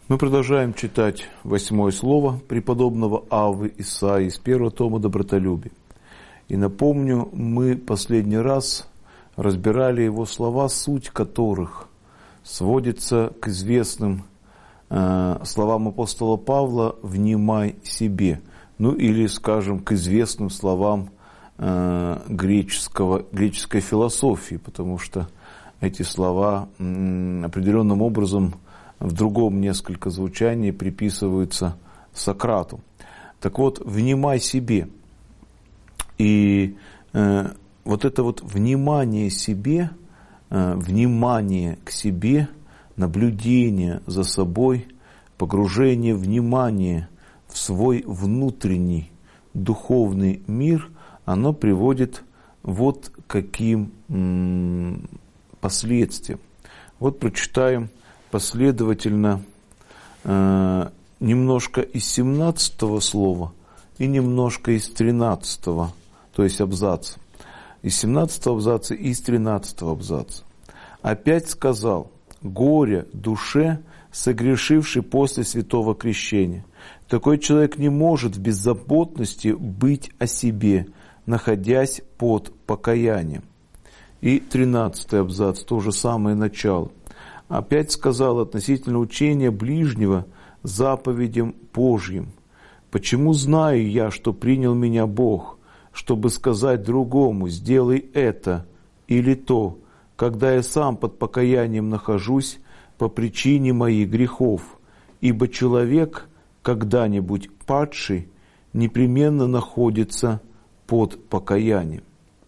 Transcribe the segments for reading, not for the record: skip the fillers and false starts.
Мы продолжаем читать 8 слово преподобного Аввы Исаии из 1 тома «Добротолюбие». И напомню, мы последний раз разбирали его слова, суть которых сводится к известным словам апостола Павла «внимай себе», ну или, скажем, к известным словам греческой философии, потому что эти слова определенным образом в другом несколько звучании приписываются Сократу. Так вот, внимай себе. И вот это вот внимание себе, внимание к себе, наблюдение за собой, погружение внимания в свой внутренний духовный мир, оно приводит вот к каким последствиям. Вот прочитаем последовательно немножко из 17 слова и немножко из 13, то есть абзаца. Из 17 абзаца и из 13 абзаца. «Опять сказал, горе душе, согрешившей после святого крещения. Такой человек не может в беззаботности быть о себе, находясь под покаянием». И 13 абзац, то же самое начало. «Опять сказал относительно учения ближнего заповедям Божьим. Почему знаю я, что принял меня Бог, чтобы сказать другому, сделай это или то, когда я сам под покаянием нахожусь по причине моих грехов, ибо человек, когда-нибудь падший, непременно находится под покаянием».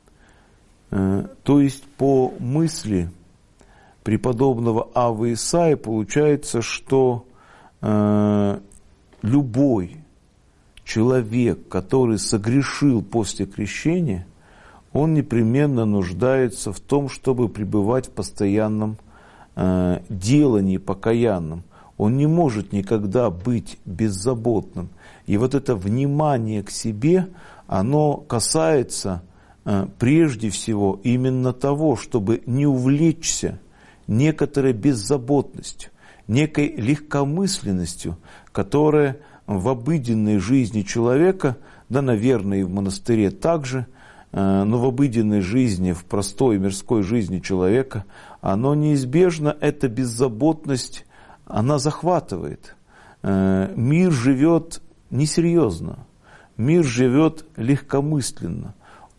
То есть по мысли преподобного Аввы Исаии получается, что любой человек, который согрешил после крещения, он непременно нуждается в том, чтобы пребывать в постоянном делании покаянном. Он не может никогда быть беззаботным. И вот это внимание к себе, оно касается прежде всего именно того, чтобы не увлечься некоторой беззаботностью, некой легкомысленностью, которая в обыденной жизни человека, да, наверное, и в монастыре также, но в обыденной жизни, в простой мирской жизни человека, оно неизбежно, эта беззаботность, она захватывает. Мир живет несерьезно, мир живет легкомысленно.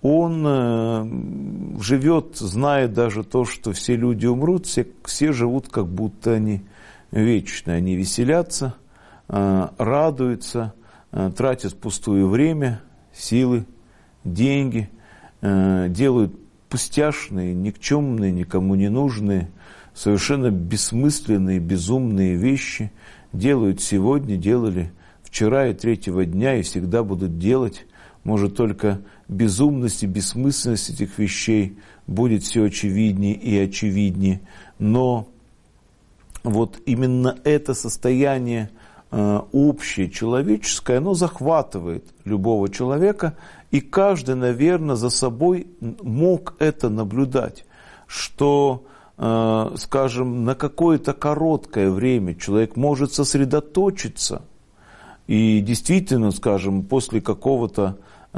Он живет, зная даже то, что все люди умрут, все живут, как будто они вечные. Они веселятся, радуются, тратят впустую время, силы, деньги, делают пустяшные, никчемные, никому не нужные, совершенно бессмысленные, безумные вещи. Делают сегодня, делали вчера и третьего дня, и всегда будут делать. Может, только безумность и бессмысленность этих вещей будет все очевиднее и очевиднее. Но вот именно это состояние общее, человеческое, оно захватывает любого человека, и каждый, наверное, за собой мог это наблюдать, что, скажем, на какое-то короткое время человек может сосредоточиться, и действительно, скажем, после какого-то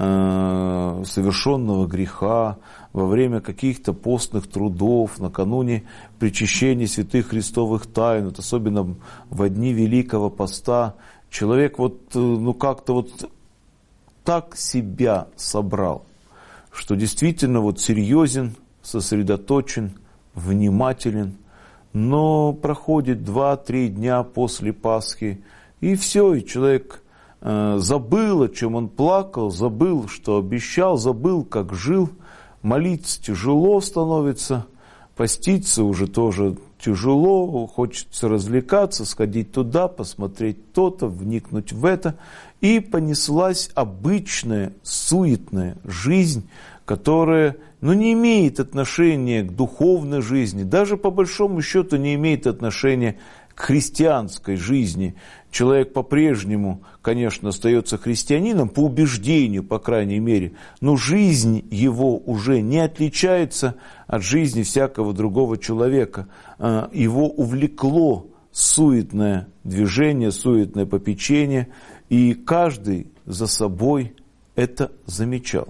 совершенного греха, во время каких-то постных трудов, накануне причащения святых христовых тайн, вот особенно во дни Великого Поста, человек как-то так себя собрал, что действительно серьезен, сосредоточен, внимателен, но проходит 2-3 дня после Пасхи, и все, и человек забыл, о чем он плакал, забыл, что обещал, забыл, как жил. Молиться тяжело становится, поститься уже тоже тяжело, хочется развлекаться, сходить туда, посмотреть то-то, вникнуть в это. И понеслась обычная, суетная жизнь, которая не имеет отношения к духовной жизни, даже по большому счету не имеет отношения к христианской жизни. Человек по-прежнему, конечно, остается христианином, по убеждению, по крайней мере, но жизнь его уже не отличается от жизни всякого другого человека. Его увлекло суетное движение, суетное попечение, и каждый за собой это замечал.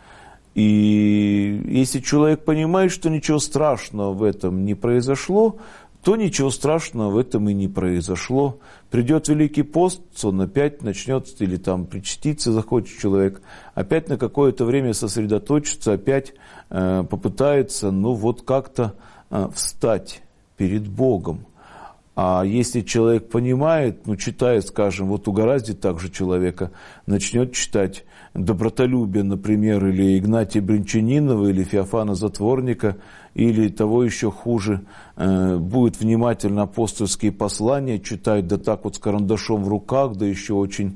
И если человек понимает, что ничего страшного в этом не произошло, то ничего страшного в этом и не произошло. Придет Великий пост, он опять начнет, или там причаститься захочет человек, опять на какое-то время сосредоточится, опять попытается, как-то встать перед Богом. А если человек понимает, читает, скажем, угораздит также человека, начнет читать Добротолюбие, например, или Игнатия Бринчанинова, или Феофана Затворника, или того еще хуже, будет внимательно апостольские послания читать, да так с карандашом в руках, да еще очень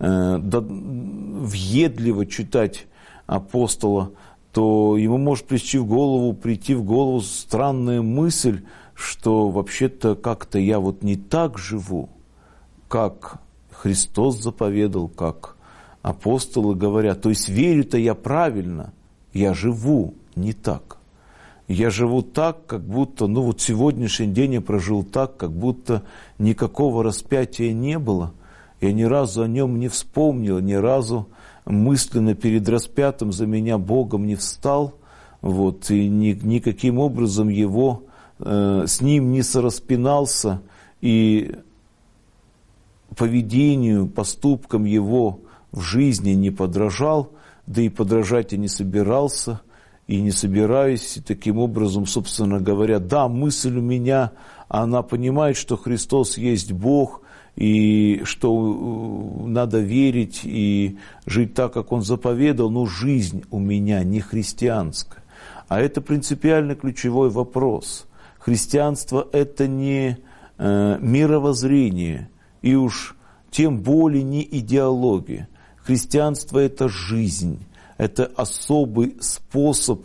въедливо читать апостола, то ему может прийти в голову странная мысль, что вообще-то как-то я не так живу, как Христос заповедал, как апостолы говорят. То есть верю-то я правильно, я живу не так. Я живу так, как будто, сегодняшний день я прожил так, как будто никакого распятия не было. Я ни разу о нем не вспомнил, ни разу мысленно перед распятым за меня Богом не встал, и никаким образом его с ним не сораспинался, и поведению, поступкам его в жизни не подражал, да и подражать я не собирался, и не собираюсь, и таким образом, собственно говоря, да, мысль у меня, она понимает, что Христос есть Бог, и что надо верить и жить так, как Он заповедал, но жизнь у меня не христианская. А это принципиально ключевой вопрос. Христианство – это не мировоззрение, и уж тем более не идеология. Христианство – это жизнь, это особый способ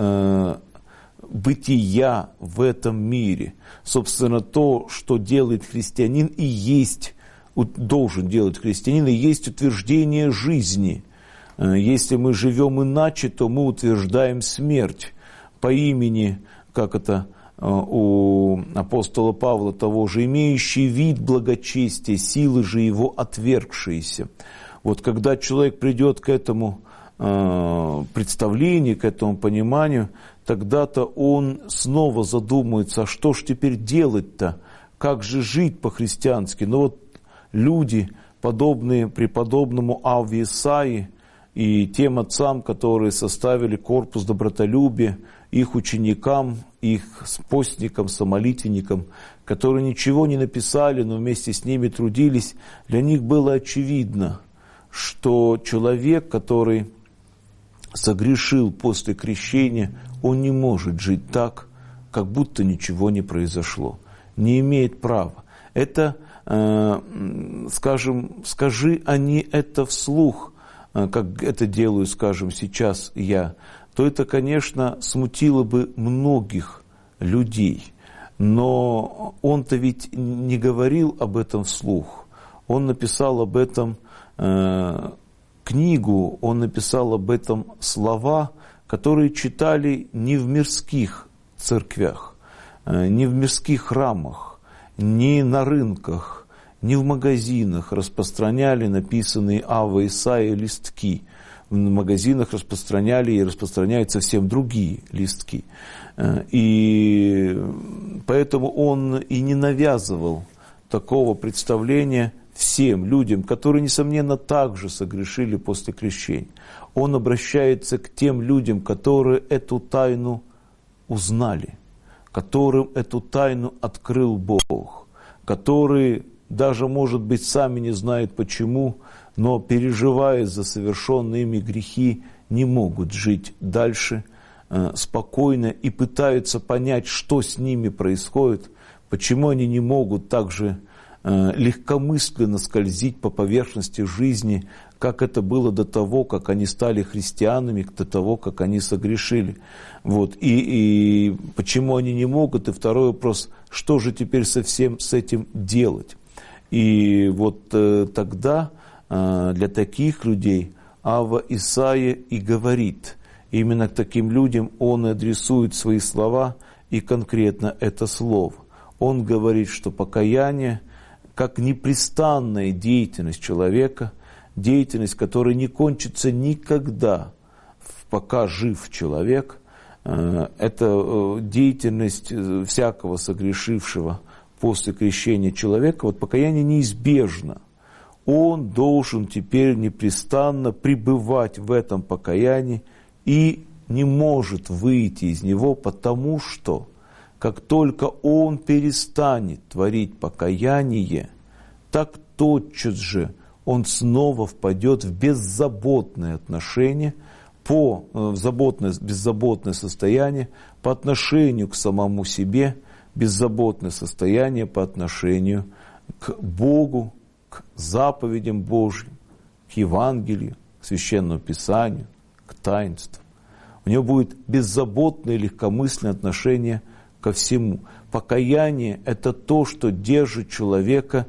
бытия в этом мире. Собственно, то, что делает христианин, и есть, должен делать христианин, и есть утверждение жизни. Если мы живем иначе, то мы утверждаем смерть по имени, как это у апостола Павла того же, имеющий вид благочестия, силы же его отвергшиеся. Когда человек придет к этому представлению, к этому пониманию, тогда-то он снова задумается, а что ж теперь делать-то, как же жить по-христиански. Люди, подобные преподобному Авве Исаии и тем отцам, которые составили корпус Добротолюбия, их ученикам, их постникам, самолитвенникам, которые ничего не написали, но вместе с ними трудились, для них было очевидно, что человек, который согрешил после крещения, он не может жить так, как будто ничего не произошло, не имеет права. Это, скажи они это вслух, как это делаю, сейчас я, то это, конечно, смутило бы многих людей. Но он-то ведь не говорил об этом вслух. Он написал об этом книгу, он написал об этом слова, которые читали не в мирских церквях, не в мирских храмах, не на рынках, не в магазинах распространяли написанные Аввой Исаии листки. В магазинах распространяли и распространяют совсем другие листки. И поэтому он и не навязывал такого представления всем людям, которые, несомненно, также согрешили после крещения. Он обращается к тем людям, которые эту тайну узнали, которым эту тайну открыл Бог, которые даже, может быть, сами не знают почему, но, переживая за совершенные ими грехи, не могут жить дальше спокойно и пытаются понять, что с ними происходит, почему они не могут также легкомысленно скользить по поверхности жизни, как это было до того, как они стали христианами, до того, как они согрешили. И почему они не могут? И второй вопрос, что же теперь со всем с этим делать? И тогда для таких людей Авва Исаия и говорит. Именно к таким людям он и адресует свои слова, и конкретно это слово. он говорит, что покаяние, как непрестанная деятельность человека, деятельность, которая не кончится никогда, пока жив человек, это деятельность всякого согрешившего после крещения человека. Вот покаяние неизбежно. Он должен теперь непрестанно пребывать в этом покаянии и не может выйти из него, потому что как только он перестанет творить покаяние, так тотчас же он снова впадет в беззаботное отношение, беззаботное состояние по отношению к самому себе, беззаботное состояние по отношению к Богу, к заповедям Божьим, к Евангелию, к Священному Писанию, к таинству. У него будет беззаботное и легкомысленное отношение ко всему. Покаяние – это то, что держит человека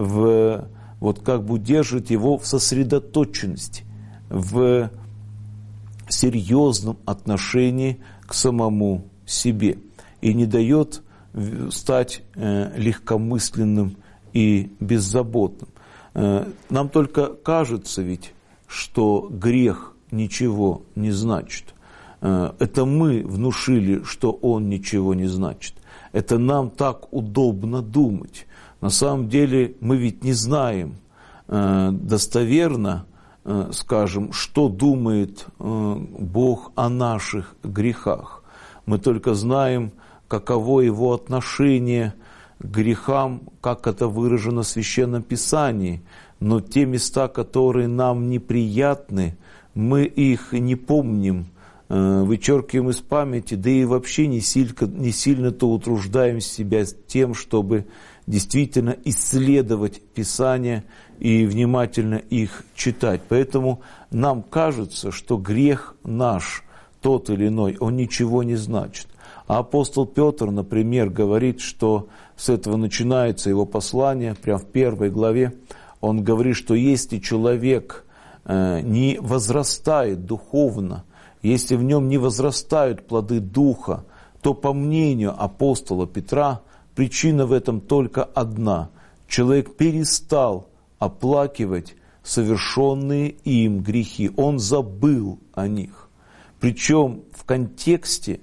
держит его в сосредоточенности, в серьезном отношении к самому себе и не дает стать легкомысленным и беззаботным. Нам только кажется ведь, что грех ничего не значит. Это мы внушили, что он ничего не значит. Это нам так удобно думать. На самом деле мы ведь не знаем достоверно, скажем, что думает Бог о наших грехах. Мы только знаем, каково его отношение к грехам, как это выражено в Священном Писании. Но те места, которые нам неприятны, мы их не помним, вычеркиваем из памяти, да и вообще не сильно-то утруждаем себя тем, чтобы действительно исследовать Писания и внимательно их читать. Поэтому нам кажется, что грех наш, тот или иной, он ничего не значит. А апостол Петр, например, говорит, что с этого начинается его послание, прямо в 1 главе, он говорит, что если человек не возрастает духовно, если в нем не возрастают плоды Духа, то, по мнению апостола Петра, причина в этом только одна. Человек перестал оплакивать совершенные им грехи. Он забыл о них. Причем в контексте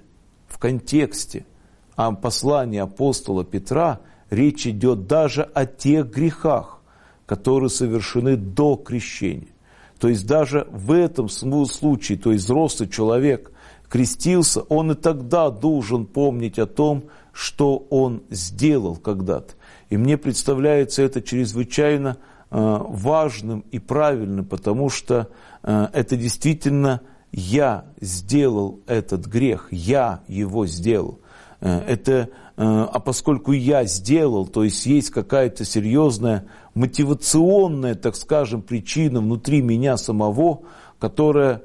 послания апостола Петра речь идет даже о тех грехах, которые совершены до крещения. То есть даже в этом случае, то есть взрослый человек крестился, он и тогда должен помнить о том, что он сделал когда-то. И мне представляется это чрезвычайно важным и правильным, потому что это действительно я сделал этот грех, я его сделал. А поскольку я сделал, то есть какая-то серьезная мотивационная, так скажем, причина внутри меня самого, которая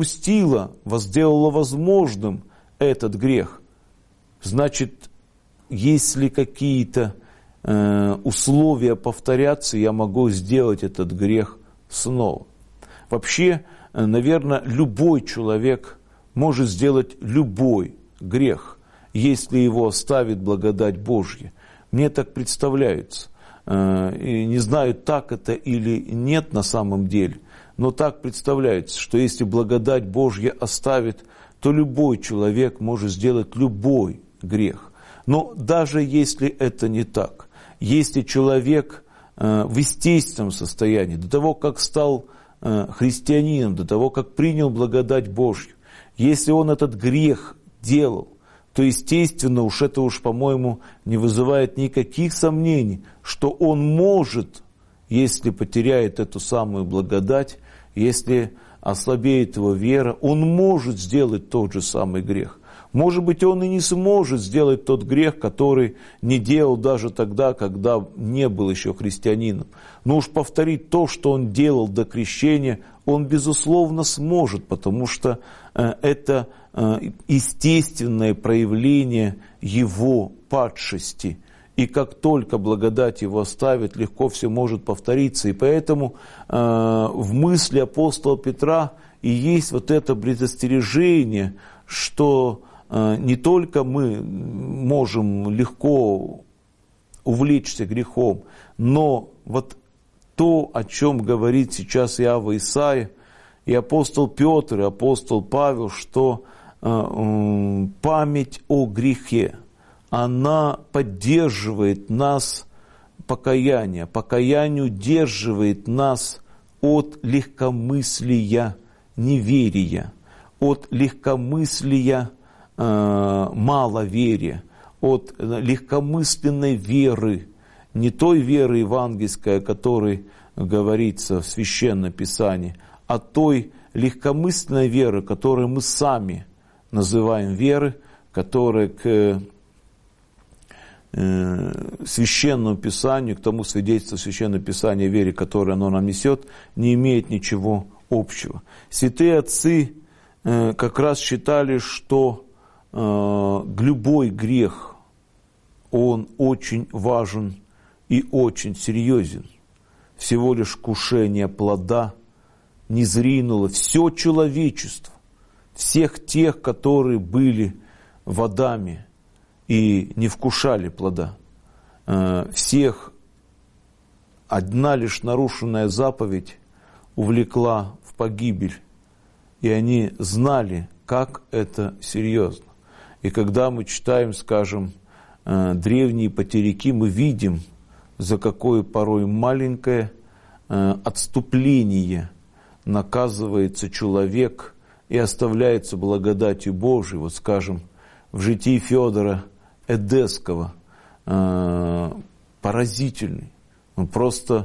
сделала возможным этот грех. Значит, если какие-то условия повторятся, я могу сделать этот грех снова. Вообще, наверное, любой человек может сделать любой грех, если его оставит благодать Божья. Мне так представляется. И не знаю, так это или нет на самом деле, но так представляется, что если благодать Божья оставит, то любой человек может сделать любой грех. Но даже если это не так, если человек в естественном состоянии, до того, как стал христианином, до того, как принял благодать Божью, если он этот грех делал, то, естественно, это, по-моему, не вызывает никаких сомнений, что он может, если потеряет эту самую благодать, если ослабеет его вера, он может сделать тот же самый грех. Может быть, он и не сможет сделать тот грех, который не делал даже тогда, когда не был еще христианином. Но уж повторить то, что он делал до крещения, он, безусловно, сможет, потому что это естественное проявление его падшести. И как только благодать его оставит, легко все может повториться. И поэтому в мысли апостола Петра и есть это предостережение, что не только мы можем легко увлечься грехом. Но вот то, о чем говорит сейчас Иава Исаия, и апостол Петр, и апостол Павел, что память о грехе, она поддерживает нас покаяние. Покаяние удерживает нас от легкомыслия, неверия, от легкомыслия, маловерия, от легкомысленной веры, не той веры евангельской, о которой говорится в Священном Писании, а той легкомысленной веры, которую мы сами называем верой, которая к Священному Писанию, к тому свидетельству Священного Писания о вере, которое оно нам несет, не имеет ничего общего. Святые отцы как раз считали, что любой грех, он очень важен и очень серьезен. Всего лишь вкушение плода не зринуло все человечество, всех тех, которые были в Адаме и не вкушали плода. Всех одна лишь нарушенная заповедь увлекла в погибель, и они знали, как это серьезно. И когда мы читаем, скажем, древние потеряки, мы видим, за какое порой маленькое отступление наказывается человек и оставляется благодатью Божией. Вот, скажем, в житии Федора Эдесского поразительный, просто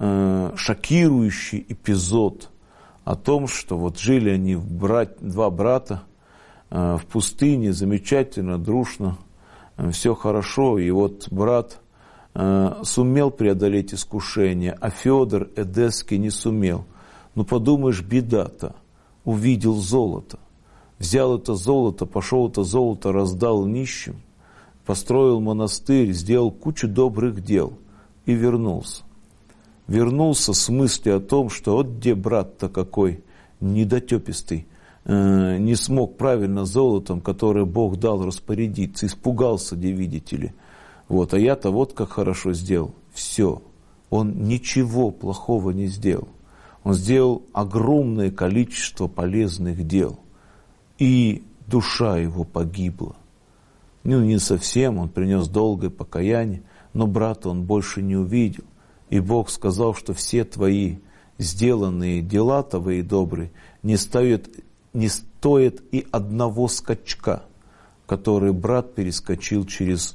шокирующий эпизод о том, что вот жили они, два брата, в пустыне, замечательно, дружно, все хорошо, и вот брат сумел преодолеть искушение, а Федор Эдесский не сумел. Ну, подумаешь, беда-то. Увидел золото, взял это золото, пошел это золото, раздал нищим, построил монастырь, сделал кучу добрых дел и вернулся. Вернулся с мыслью о том, что вот где брат-то какой недотепистый, не смог правильно золотом, которое Бог дал, распорядиться, испугался, где видите ли. Вот, а я-то вот как хорошо сделал. Все, он ничего плохого не сделал. Он сделал огромное количество полезных дел. И душа его погибла. Ну, не совсем, он принес долгое покаяние, но брата он больше не увидел. И Бог сказал, что все твои сделанные дела, твои добрые, не стоят и одного скачка, которым брат перескочил через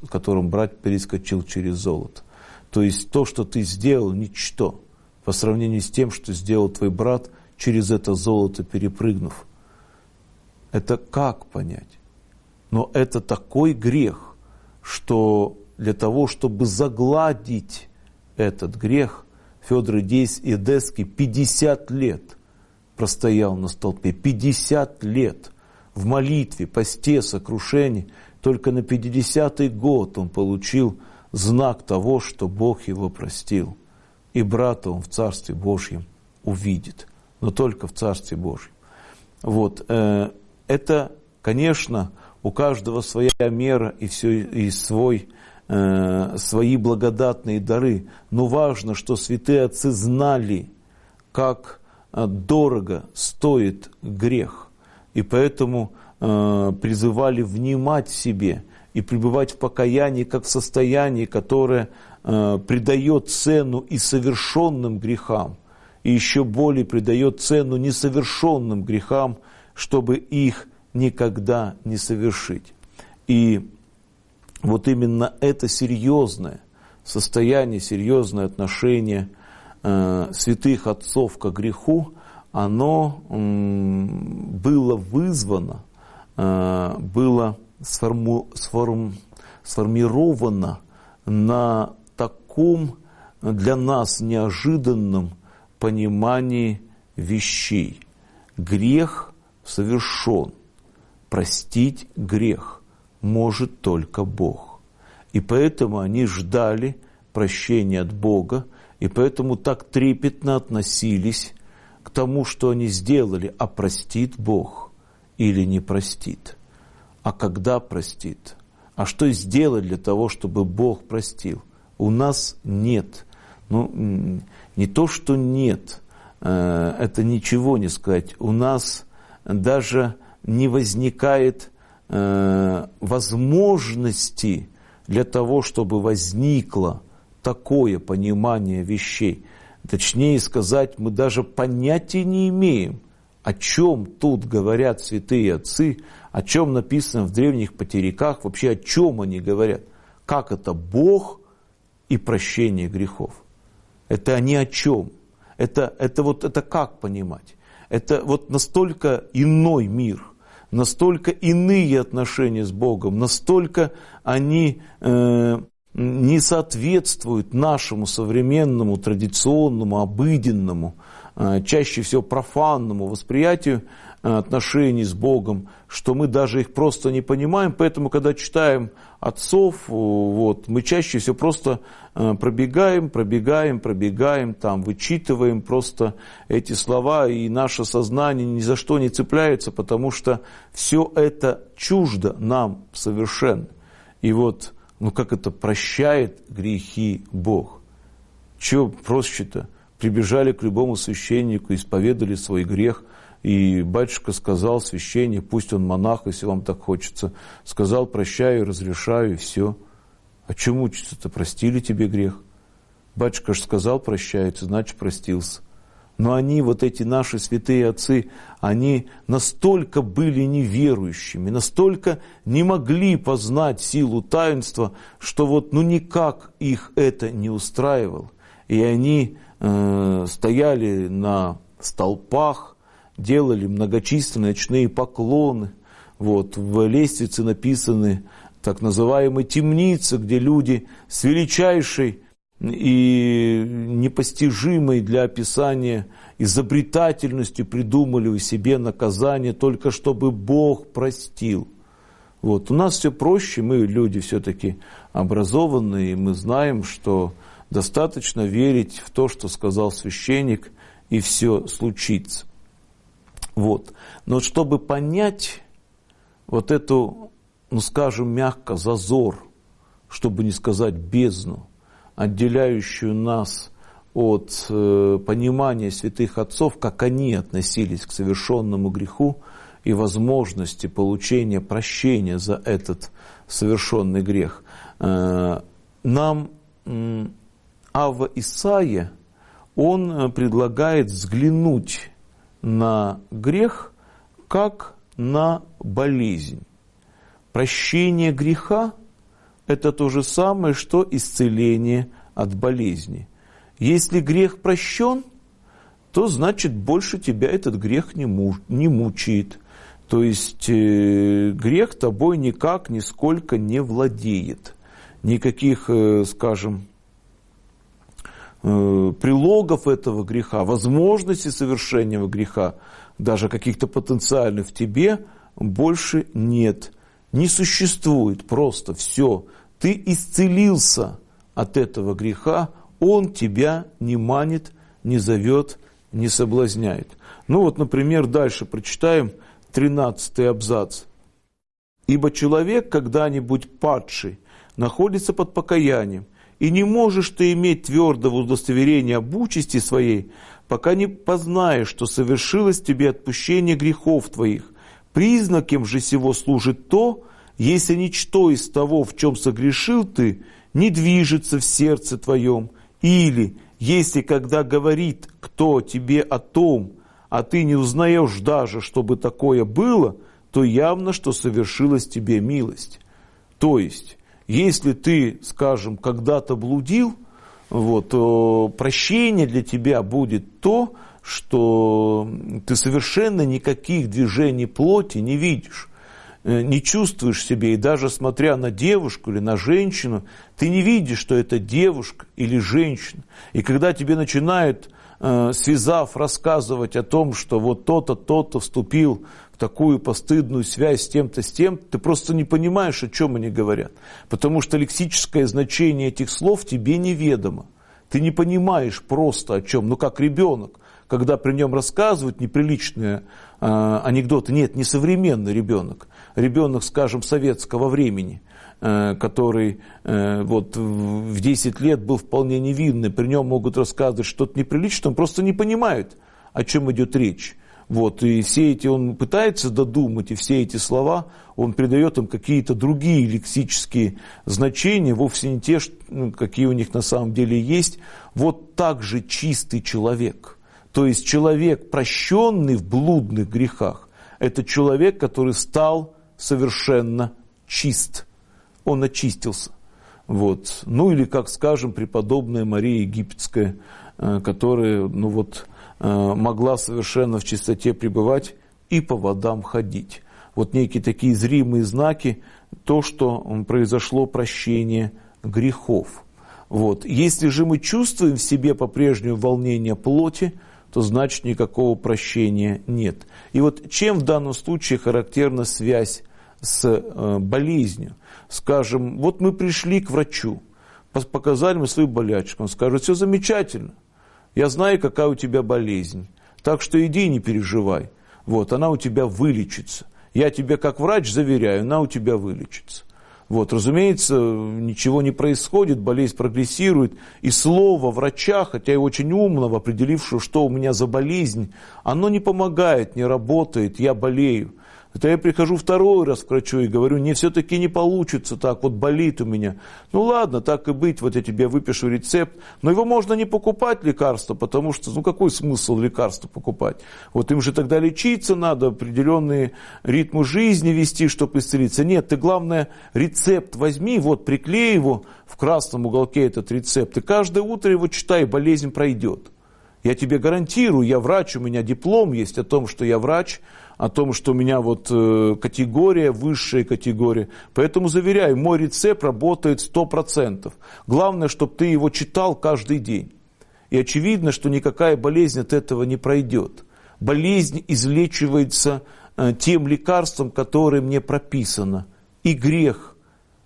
золото. То есть то, что ты сделал, ничто по сравнению с тем, что сделал твой брат, через это золото перепрыгнув. Это как понять? Но это такой грех, что для того, чтобы загладить этот грех, Федор Эдесский 50 лет простоял на столпе. 50 лет в молитве, посте, сокрушении. Только на 50-й год он получил знак того, что Бог его простил. И брата он в Царстве Божьем увидит, но только в Царстве Божьем. Вот. Это, конечно, у каждого своя мера и свои благодатные дары. Но важно, что святые отцы знали, как дорого стоит грех. И поэтому призывали внимать себе и пребывать в покаянии, как в состоянии, которое придает цену и совершенным грехам, и еще более придает цену несовершенным грехам, чтобы их никогда не совершить. И вот именно это серьезное состояние, серьезное отношение святых отцов к греху, оно было вызвано, было сформировано на таком для нас неожиданном понимании вещей. Грех совершен. Простить грех может только Бог. И поэтому они ждали прощения от Бога, и поэтому так трепетно относились к тому, что они сделали, а простит Бог или не простит. А когда простит? А что сделать для того, чтобы Бог простил? у нас нет. Ну, не то, что нет, это ничего не сказать. У нас даже не возникает возможности для того, чтобы возникло такое понимание вещей. Точнее сказать, мы даже понятия не имеем, о чем тут говорят святые отцы, о чем написано в древних патериках, вообще о чем они говорят. Как это Бог и прощение грехов. Это ни о чем. Это как понимать? Это вот настолько иной мир, настолько иные отношения с Богом, настолько они не соответствуют нашему современному, традиционному, обыденному, чаще всего профанному восприятию отношений с Богом, что мы даже их просто не понимаем. Поэтому, когда читаем отцов, мы чаще всего просто пробегаем, там, вычитываем просто эти слова, и наше сознание ни за что не цепляется, потому что все это чуждо нам совершенно. И как это прощает грехи Бог? Чего проще-то? Прибежали к любому священнику, исповедали свой грех, и батюшка сказал, священник, пусть он монах, если вам так хочется, сказал, прощаю, разрешаю, и все. А чему мучиться-то? Простили тебе грех. Батюшка же сказал, прощается, значит, простился. Но они, эти наши святые отцы, они настолько были неверующими, настолько не могли познать силу таинства, что никак их это не устраивало. И они стояли на столпах, делали многочисленные ночные поклоны. В лестнице написаны так называемые темницы, где люди с величайшей и непостижимой для описания изобретательностью придумали себе наказание, только чтобы Бог простил. У нас все проще, мы люди все-таки образованные, и мы знаем, что достаточно верить в то, что сказал священник, и все случится. Но чтобы понять эту, скажем мягко, зазор, чтобы не сказать бездну, отделяющую нас от понимания святых отцов, как они относились к совершенному греху и возможности получения прощения за этот совершенный грех, нам Авва Исаия, он предлагает взглянуть на грех как на болезнь. Прощение греха – это то же самое, что исцеление от болезни. Если грех прощен, то значит больше тебя этот грех не мучает. То есть грех тобой никак, нисколько не владеет. Никаких, скажем, прилогов этого греха, возможностей совершения греха, даже каких-то потенциальных в тебе, больше нет. Не существует, просто все. Ты исцелился от этого греха, он тебя не манит, не зовет, не соблазняет. Например, дальше прочитаем 13-й абзац. «Ибо человек, когда-нибудь падший, находится под покаянием, и не можешь ты иметь твердого удостоверения об участи своей, пока не познаешь, что совершилось тебе отпущение грехов твоих. Признаком же сего служит то, если ничто из того, в чем согрешил ты, не движется в сердце твоем, или если, когда говорит кто тебе о том, а ты не узнаешь даже, чтобы такое было, то явно, что совершилась тебе милость». То есть, если ты, скажем, когда-то блудил, то прощение для тебя будет то, что ты совершенно никаких движений плоти не видишь, не чувствуешь себе, и даже смотря на девушку или на женщину, ты не видишь, что это девушка или женщина. И когда тебе начинают, связав, рассказывать о том, что то-то, то-то вступил в такую постыдную связь с тем-то, ты просто не понимаешь, о чем они говорят. Потому что лексическое значение этих слов тебе неведомо. Ты не понимаешь просто о чем, как ребенок, когда при нем рассказывают неприличные анекдоты. Нет, не современный ребенок, скажем, советского времени. который вот в 10 лет был вполне невинный, при нем могут рассказывать что-то неприличное, он просто не понимает, о чем идет речь. Вот, и все эти, он пытается додумать, и все эти слова, он придает им какие-то другие лексические значения, вовсе не те, какие у них на самом деле есть. Вот так же чистый человек, то есть человек, прощенный в блудных грехах, это человек, который стал совершенно чист, он очистился. Вот. Ну или, как скажем, преподобная Мария Египетская, которая, ну вот, могла совершенно в чистоте пребывать и по водам ходить. Вот некие такие зримые знаки, то, что произошло прощение грехов. Вот. Если же мы чувствуем в себе по-прежнему волнение плоти, то значит никакого прощения нет. И вот чем в данном случае характерна связь с болезнью? Скажем, вот мы пришли к врачу, показали мы свою болячку, он скажет: все замечательно. Я знаю, какая у тебя болезнь, так что иди, не переживай. Вот, она у тебя вылечится. Я тебе как врач заверяю, она у тебя вылечится. Вот, разумеется, ничего не происходит, болезнь прогрессирует. И слово врача, хотя и очень умного, определившего, что у меня за болезнь, оно не помогает, не работает, я болею. Это я прихожу второй раз к врачу и говорю: не, все-таки не получится так, вот болит у меня. Ну ладно, так и быть, вот я тебе выпишу рецепт. Но его можно не покупать, лекарство, потому что, ну какой смысл лекарства покупать? Вот им же тогда лечиться надо, определенные ритмы жизни вести, чтобы исцелиться. Нет, ты главное рецепт возьми, вот приклей его в красном уголке, этот рецепт, и каждое утро его читай, болезнь пройдет. Я тебе гарантирую, я врач, у меня диплом есть о том, что я врач, о том, что у меня вот категория, высшая категория. Поэтому заверяю, мой рецепт работает 100%. Главное, чтобы ты его читал каждый день. И очевидно, что никакая болезнь от этого не пройдет. Болезнь излечивается тем лекарством, которое мне прописано. И грех,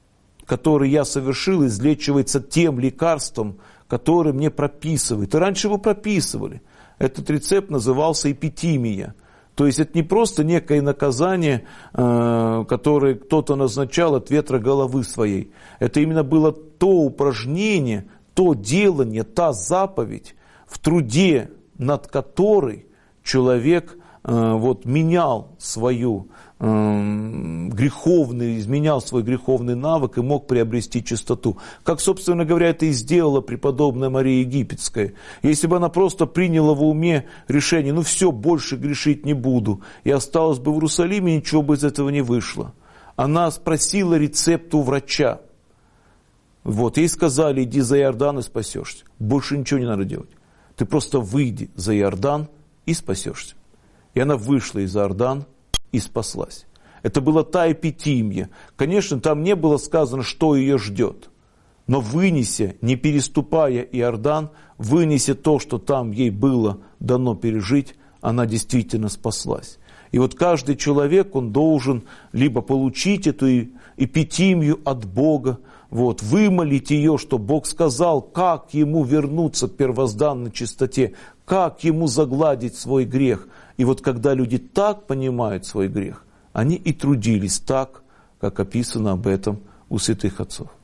который я совершил, излечивается тем лекарством, которое мне прописывает. И раньше его прописывали. Этот рецепт назывался эпитимия. То есть это не просто некое наказание, которое кто-то назначал от ветра головы своей. Это именно было то упражнение, то делание, та заповедь, в труде над которой человек вот, менял свою изменял свой греховный навык и мог приобрести чистоту. Как, собственно говоря, это и сделала преподобная Мария Египетская. Если бы она просто приняла в уме решение: ну все, больше грешить не буду, и осталась бы в Иерусалиме, ничего бы из этого не вышло. Она спросила рецепт у врача. Вот, ей сказали: иди за Иордан и спасешься. Больше ничего не надо делать. Ты просто выйди за Иордан и спасешься. И она вышла из Иордана и спаслась. Это была та эпитимия. Конечно, там не было сказано, что ее ждет. Но вынеся, не переступая Иордан, вынеся то, что там ей было дано пережить, она действительно спаслась. И вот каждый человек, он должен либо получить эту эпитимию от Бога, вот, вымолить ее, что Бог сказал, как ему вернуться к первозданной чистоте, как ему загладить свой грех. И вот когда люди так понимают свой грех, они и трудились так, как описано об этом у святых отцов.